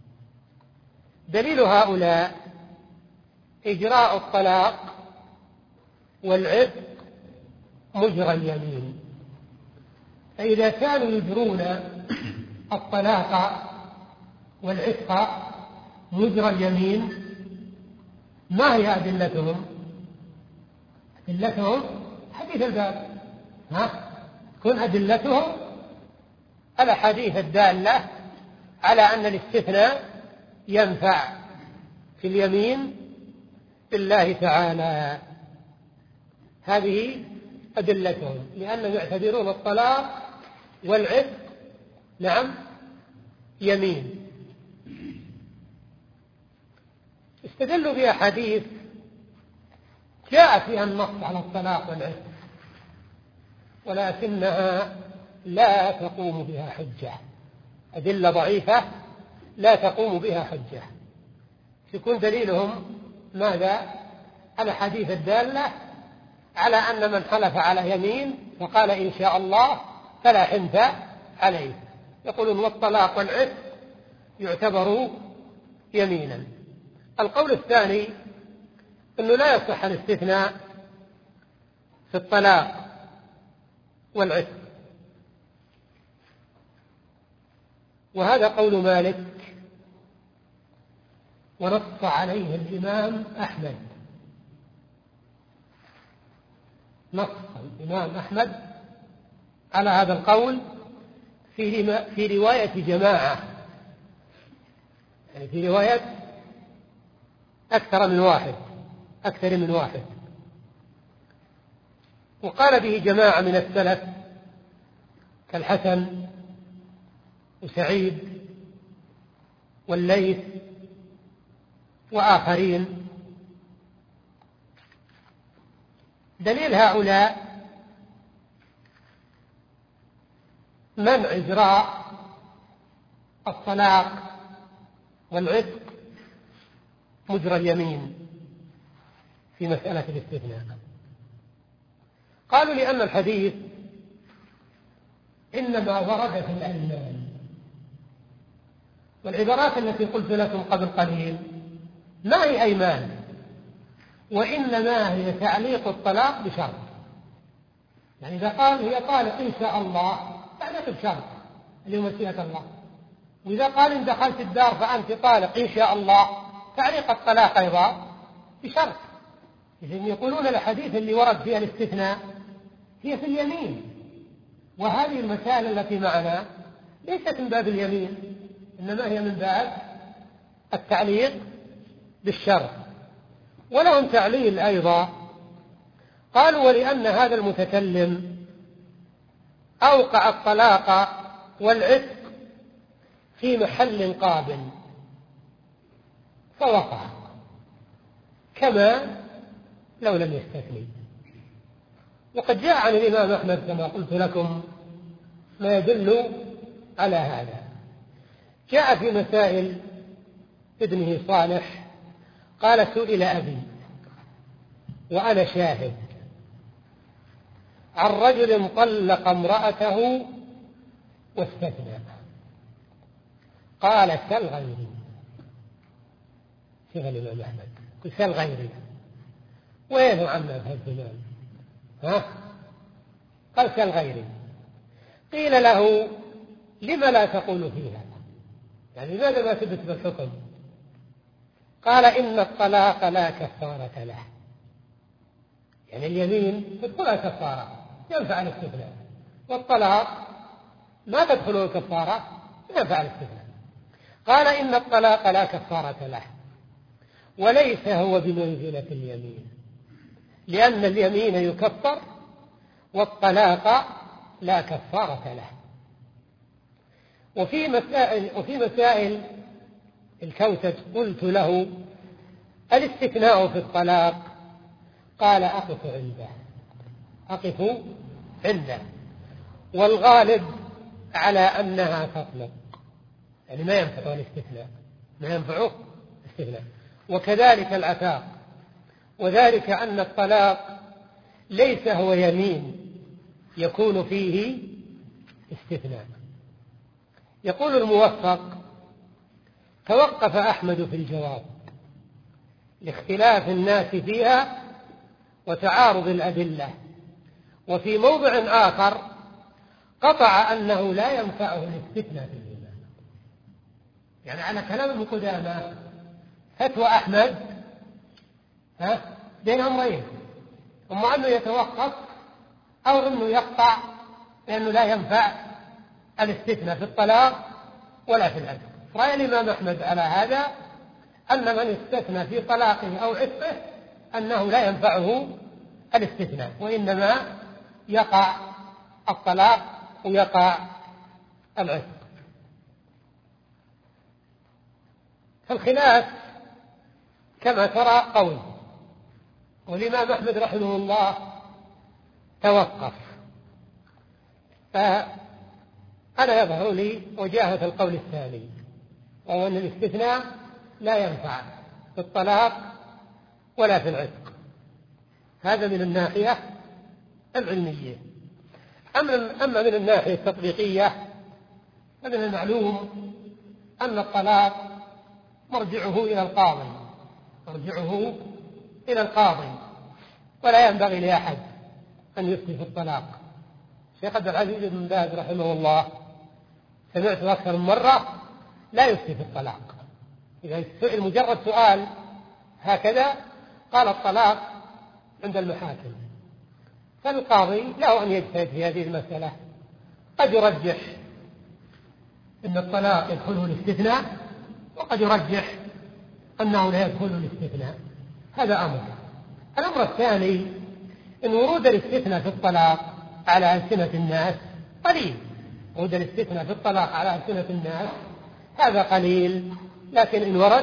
دليل هؤلاء إجراء الطلاق والعتق مجرى اليمين، فإذا كانوا يجرون الطلاق والعتق مجرى اليمين ما هي أدلتهم؟ أدلتهم حديث الباب، ها تكون أدلتهم الأحاديث الدالة على أن الاستثناء ينفع في اليمين بالله تعالى. هذه أدلتهم، لأنهم يعتبرون الطلاق والعتق نعم يمين. استدلوا بها حديث جاء فيها النص على الطلاق والعتق، ولكنها لا تقوم بها حجة، أدلة ضعيفة لا تقوم بها حجة. يكون دليلهم ماذا؟ الأحاديث الدالة على أن من حلف على يمين فقال إن شاء الله فلا حنث عليه، يقولون والطلاق والعتق يعتبر يمينا. القول الثاني أنه لا يصح الاستثناء في الطلاق والعتق، وهذا قول مالك ونص عليه الإمام أحمد. نص الإمام أحمد على هذا القول في في رواية جماعة، يعني في رواية أكثر من واحد أكثر من واحد وقال به جماعة من السلف كالحسن وسعيد والليث وآخرين. دليل هؤلاء منع إجراء الطلاق والعتق مجرى اليمين في مسألة الاستثناء. قالوا لأن الحديث إنما ورد في الأيمان، والعبارات التي قلت لكم قبل قليل ما هي أيمان، وإنما هي تعليق الطلاق بشرط. يعني إذا قال هي طالق إن شاء الله تعليق بشرط اللي هو مشيئة الله، وإذا قال إن دخلت الدار فأنت طالق إن شاء الله تعليق الطلاق أيضا بشرط. إذن يقولون الحديث اللي ورد فيها الاستثناء هي في اليمين، وهذه المسائل التي معنا ليست من باب اليمين، إنما هي من باب التعليق بالشرط. ولهم تعليل أيضا، قالوا ولأن هذا المتكلم أوقع الطلاق والعتق في محل قابل فوقع كما لو لم يستثني. وقد جاء عن الإمام أحمد كما قلت لكم ما يدل على هذا. جاء في مسائل ابنه صالح قال سئل أبي وأنا شاهد عن رجل طلق امرأته واستثنى، قال سل غيري. شوف الإمام أحمد قل سل غيري، وين عمنا بهالزمان؟ ها؟ قال سل غيري. قيل له لم لا تقول فيها؟ يعني لماذا ما تثبت بالحكم؟ قال إن الطلاق لا كفارة له. يعني اليمين تدخلها كفارة ينفع الاستثناء، والطلاق ما تدخله الكفارة ينفع الاستثناء. قال إن الطلاق لا كفارة له وليس هو بمنزلة اليمين، لأن اليمين يكفر والطلاق لا كفارة له. وفي مسائل, وفي مسائل الكوتج قلت له الاستثناء في الطلاق، قال أقف عنده أقف عنده والغالب على أنها تطلق، يعني ما ينفع الاستثناء، ما ينفعه الاستثناء. وكذلك العتاق، وذلك أن الطلاق ليس هو يمين يكون فيه استثناء. يقول الموفق توقف أحمد في الجواب لاختلاف الناس فيها وتعارض الأدلة، وفي موضع آخر قطع أنه لا ينفعه الاستثناء في الإيمان. يعني على كلام القدامى فتوى أحمد ها بين أمرين، أما أنه يتوقف أو أنه يقطع لأنه لا ينفع الاستثناء في الطلاق ولا في العتق. رأي الإمام أحمد على هذا أن من استثنى في طلاقه أو عتقه أنه لا ينفعه الاستثناء، وإنما يقع الطلاق ويقع العتق. فالخلاف كما ترى قول، والإمام أحمد رحمه الله توقف. فأنا يظهر لي وجاهة القول الثاني، وهو أن الاستثناء لا ينفع في الطلاق ولا في العتق. هذا من الناحية العلمية. أما من الناحية التطبيقية فمن المعلوم أن الطلاق مرجعه إلى القاضي مرجعه إلى القاضي ولا ينبغي لأحد أن يفتي في الطلاق. الشيخ عبد العزيز بن باز رحمه الله سمعت أكثر من مرة لا يفتي في الطلاق. إذا سئل مجرد سؤال هكذا قال الطلاق عند المحاكم، فالقاضي له أن يجتهد في هذه المسألة. قد يرجح أن الطلاق يدخله الاستثناء، وقد يرجح أنه لا يدخله الاستثناء. هذا أمر. الأمر الثاني أن ورود الاستثناء في الطلاق على ألسنة الناس قليل، ورود الاستثناء في الطلاق على ألسنة الناس هذا قليل، لكن إن ورد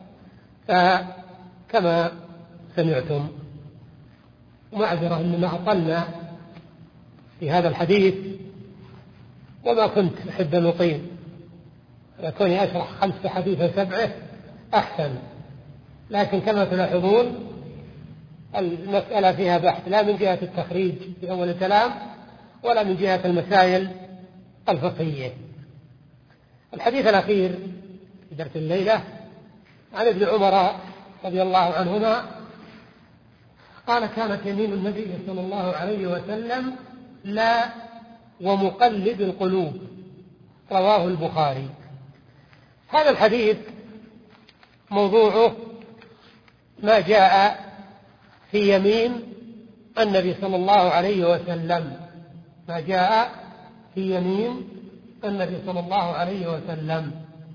فكما سمعتم. ومعذرة أننا أطلنا في هذا الحديث وما كنت أحب أن أطيل، كوني أشرح خمسة حديث سبعة أحسن، لكن كما تلاحظون المسألة فيها بحث لا من جهة التخريج في أول الكلام ولا من جهة المسائل الفقهية. الحديث الأخير في درس الليلة عن ابن عمر رضي الله عنهما قال: كانت يمين النبي صلى الله عليه وسلم لا ومقلب القلوب، رواه البخاري. هذا الحديث موضوعه ما جاء في يمين النبي صلى الله عليه وسلم، ما جاء في يمين النبي صلى الله عليه وسلم.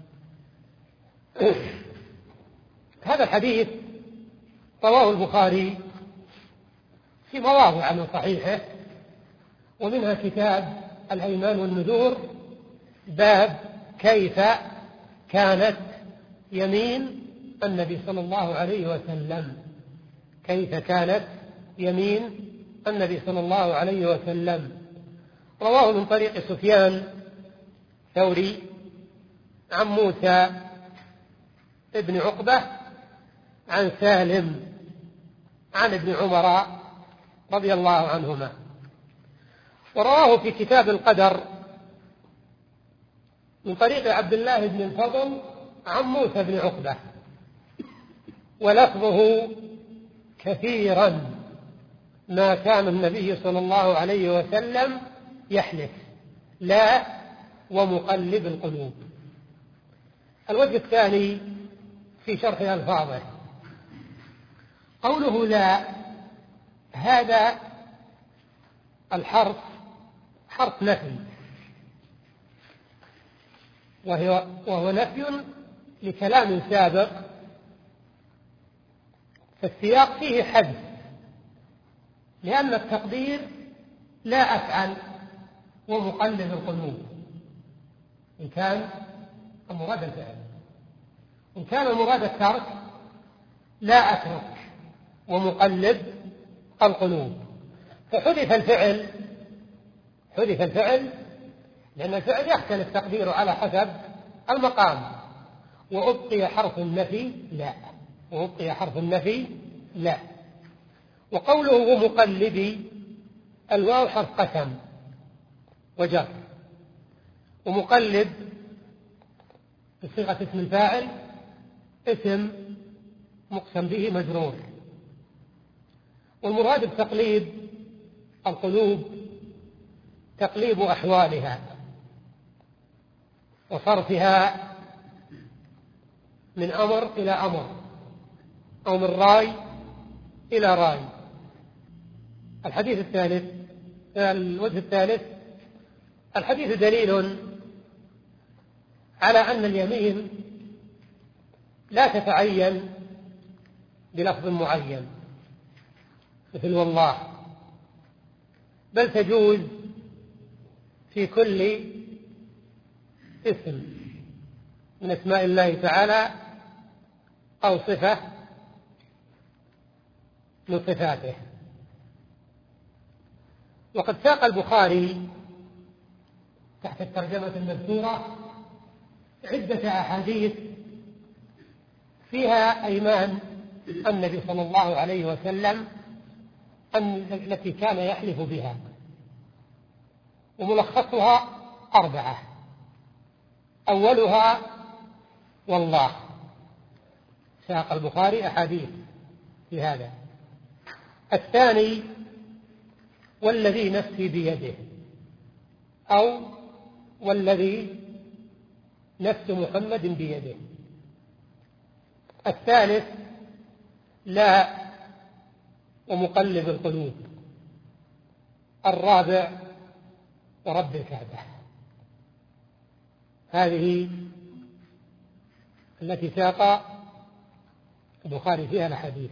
هذا الحديث رواه البخاري في مواضع من صحيحه، ومنها كتاب الأيمان والنذور، باب كيف كانت يمين النبي صلى الله عليه وسلم، كيف كانت يمين النبي صلى الله عليه وسلم. رواه من طريق سفيان ثوري عن موسى ابن عقبة عن سالم عن ابن عمر رضي الله عنهما. ورواه في كتاب القدر من طريق عبد الله بن الفضل عن موسى بن عقبة، ولفظه: كثيرا ما كان النبي صلى الله عليه وسلم يحلف، لا ومقلب القلوب. الوجه الثاني في شرح ألفاظه قوله لا، هذا الحرف حرف نفي، وهو, وهو نفي لكلام سابق، فالسياق فيه حذف، لأن التقدير لا أفعل ومقلب القلوب إن كان المراد الفعل، إن كان المراد الترك لا أترك ومقلب القلوب. فحذف الفعل، حذف الفعل لأن الفعل يختلف تقديره على حسب المقام، وأبقي حرف النفي لا، وأبقي حرف النفي لا. وقوله مقلبي، الواو حرف قسم وجر، ومقلب بصيغة اسم الفاعل اسم مقسم به مجرور. والمراد بتقليب القلوب تقليب أحوالها وصرفها من أمر إلى أمر، أو من راي إلى راي. الحديث الثالث، الوجه الثالث، الحديث دليل على أن اليمين لا تتعين بلفظ معين مثل والله، بل تجوز في كل اسم من أسماء الله تعالى أو صفة من صفاته. وقد ساق البخاري تحت الترجمة المذكورة عدة أحاديث فيها أيمان النبي صلى الله عليه وسلم التي كان يحلف بها، وملخصها أربعة. أولها والله، ساق البخاري أحاديث في هذا. الثاني والذي نفسي بيده، أو والذي نفس محمد بيده. الثالث لا ومقلب القلوب. الرابع ورب الكعبة. هذه التي ساق البخاري فيها الحديث.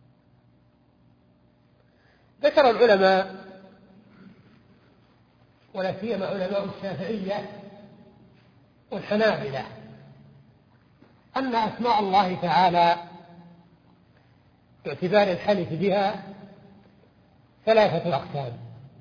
ذكر العلماء ولا سيما علماء الشافعية والحنابلة أن أسماء الله تعالى باعتبار الحلف بها ثلاثة أقسام.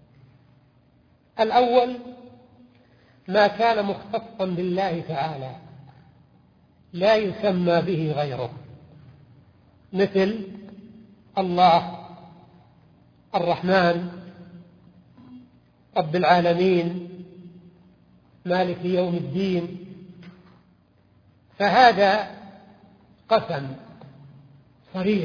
الأول ما كان مختصا بالله تعالى لا يسمى به غيره، مثل الله الرحمن رب العالمين مالك يوم الدين، فهذا قسم صريح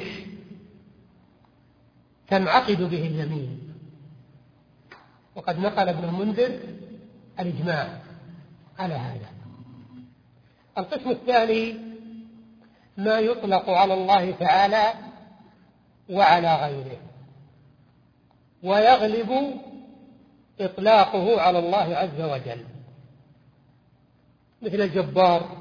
تنعقد به اليمين، وقد نقل ابن المنذر الإجماع على هذا. القسم الثاني ما يطلق على الله تعالى وعلى غيره، ويغلب إطلاقه على الله عز وجل، مثل الجبار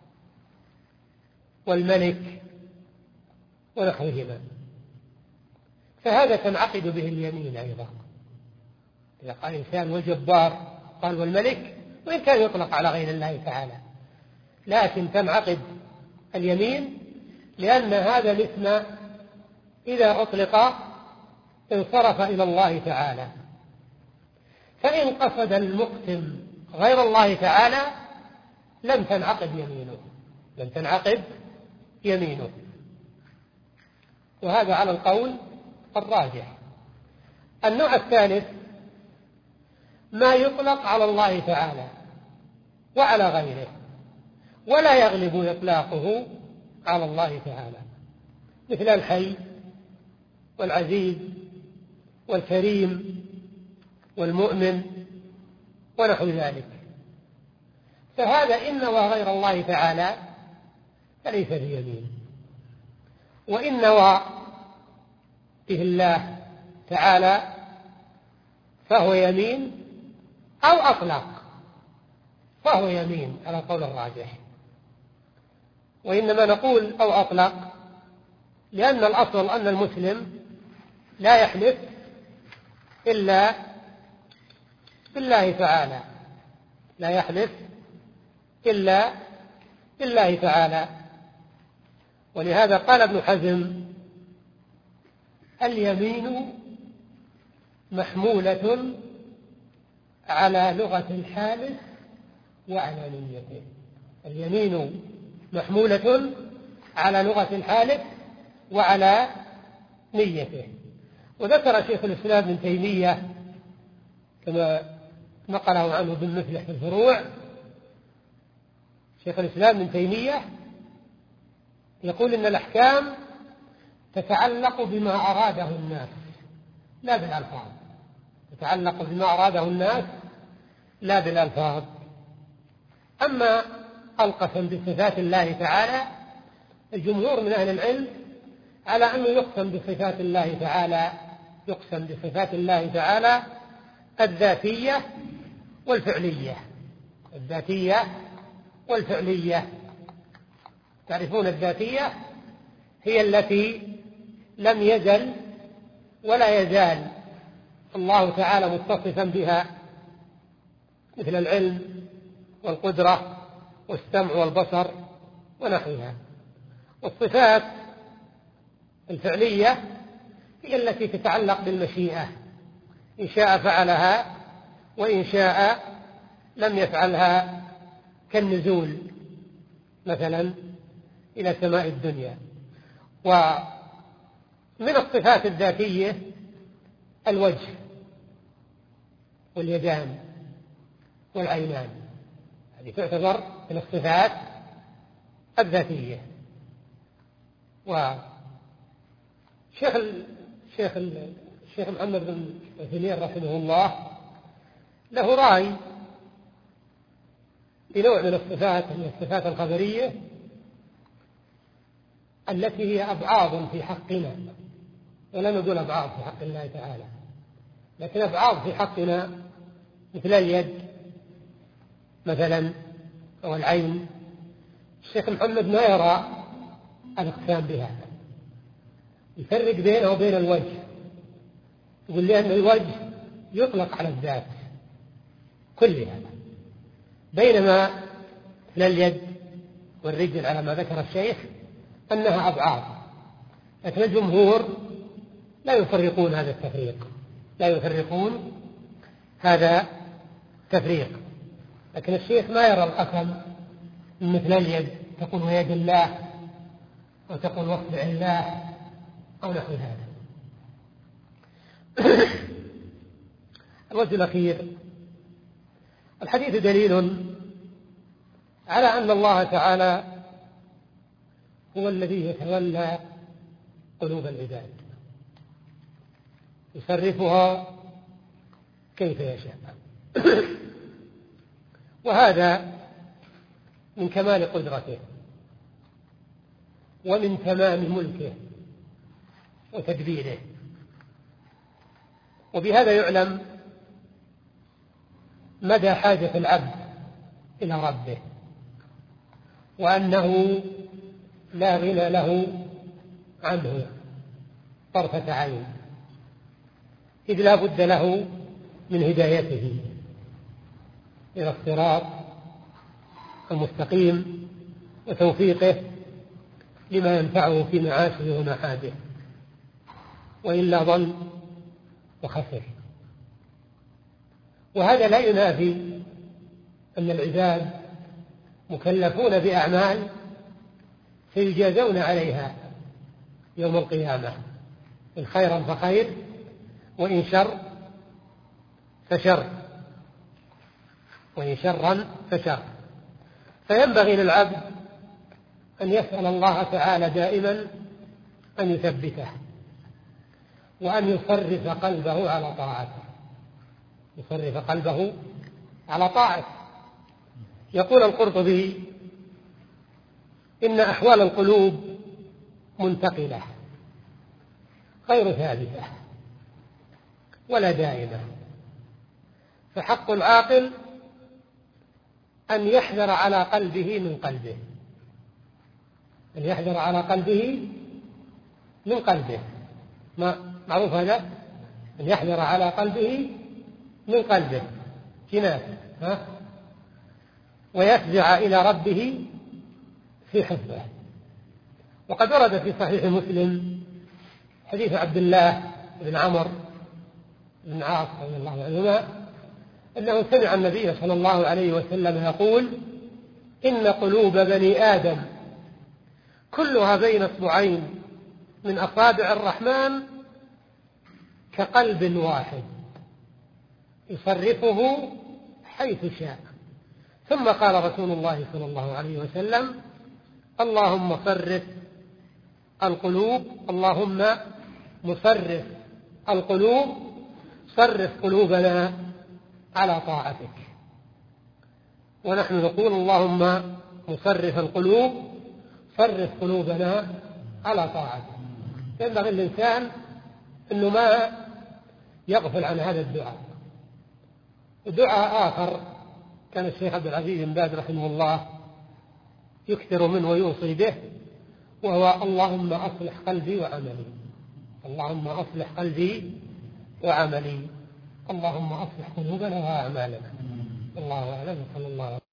والملك ونحوهما، فهذا تنعقد به اليمين أيضا. إذا قال الإنسان والجبار قال والملك، وإن كان يطلق على غير الله تعالى، لكن تنعقد اليمين لأن هذا الاسم إذا أطلق انصرف إلى الله تعالى، فإن قصد المقسم غير الله تعالى لم تنعقد يمينه لم تنعقد يمينه وهذا على القول الراجح. النوع الثالث ما يطلق على الله تعالى وعلى غيره ولا يغلب إطلاقه على الله تعالى، مثل الحي والعزيز والكريم والمؤمن ونحو ذلك، فهذا إن نوى غير الله تعالى فليس بيمين، وإن نوى به الله تعالى فهو يمين، أو أطلق فهو يمين على القول الراجح. وإنما نقول أو أطلق لأن الأصل أن المسلم لا يحلف إلا بالله تعالى لا يحلف إلا بالله تعالى. ولهذا قال ابن حزم: اليمين محمولة على لغة الحالف وعلى نيته. اليمين محمولة على لغة الحالف وعلى نيته. وذكر شيخ الإسلام ابن تيمية كما نقله عنه ابن مفلح في الفروع، شيخ الإسلام ابن تيمية يقول إن الأحكام تتعلق بما أراده الناس لا بالألفاظ، تتعلق بما أراده الناس لا بالألفاظ. أما القسم بصفات الله تعالى، الجمهور من أهل العلم على أنه يقسم بصفات الله تعالى يقسم بصفات الله تعالى الذاتية والفعلية الذاتية والفعلية. تعرفون الذاتية هي التي لم يزل ولا يزال الله تعالى متصفا بها، مثل العلم والقدرة والسمع والبصر ونحوها. والصفات الفعلية هي التي تتعلق بالمشيئة، إن شاء فعلها وإن شاء لم يفعلها، كالنزول مثلا إلى سماء الدنيا. ومن الصفات الذاتية الوجه واليدان والعينان، هذه تعتبر من الصفات الذاتية. وشيخ الشيخ الشيخ محمد بن عثيمين رحمه الله له رأي في نوع من الصفات من الصفات الخبرية التي هي أبعاض في حقنا، ولا نقول أبعاض في حق الله تعالى، لكن أبعاض في حقنا، مثل اليد مثلا أو العين. الشيخ محمد ما يرى الاقسام بها، يفرق بينه وبين الوجه، يقول لأن الوجه يطلق على الذات كلها، بينما اليد والرجل على ما ذكر الشيخ أنها أضعاف، لكن الجمهور لا يفرقون هذا التفريق، لا يفرقون هذا التفريق. لكن الشيخ ما يرى الأكل مثل اليد تقول ويد الله أو تقول واصبع الله أو نحو هذا. الوجه الأخير، الحديث دليل على أن الله تعالى هو الذي يتولى قلوب العباد يصرفها كيف يشاء، وهذا من كمال قدرته ومن تمام ملكه وتدبيره. وبهذا يعلم مدى حاجة العبد إلى ربه، وأنه لا غنى له عنه طرفة عين، إذ لا بد له من هدايته إلى الصراط المستقيم وتوفيقه لما ينفعه في معاشه ومعاده، وإلا ضل وخسر. وهذا لا ينافي أن العباد مكلفون بأعمال سيجازون عليها يوم القيامة، إن خيرا فخير وإن شر فشر وإن شرا فشر. فينبغي للعبد أن يسأل الله تعالى دائما أن يثبته وأن يصرف قلبه على طاعته، يصرف قلبه على طاعته. يقول القرطبي إن أحوال القلوب منتقلة غير ثابتة ولا دائمة، فحق العاقل أن يحذر على قلبه من قلبه، أن يحذر على قلبه من قلبه، ما معروف هذا؟ أن يحذر على قلبه من قلبه جناس، ها؟ ويفزع إلى ربه في حفظه. وقد ورد في صحيح مسلم حديث عبد الله بن عمرو بن عاص رضي الله عنهما أنه سمع النبي صلى الله عليه وسلم يقول إن قلوب بني آدم كلها بين اصبعين من أصابع الرحمن كقلب واحد يصرفه حيث شاء. ثم قال رسول الله صلى الله عليه وسلم اللهم صرف القلوب، اللهم مصرف القلوب صرف قلوبنا على طاعتك. ونحن نقول اللهم مصرف القلوب صرف قلوبنا على طاعتك. ينبغي الإنسان أنه ما يغفل عن هذا الدعاء. دعاء آخر كان الشيخ عبد العزيز بن باز رحمه الله يكثر منه ويوصي به، وهو اللهم أصلح قلبي وعملي، اللهم أصلح قلبي وعملي، اللهم أصلح قلوبنا وأعمالنا. الله أعلم. صلى الله عليه وسلم.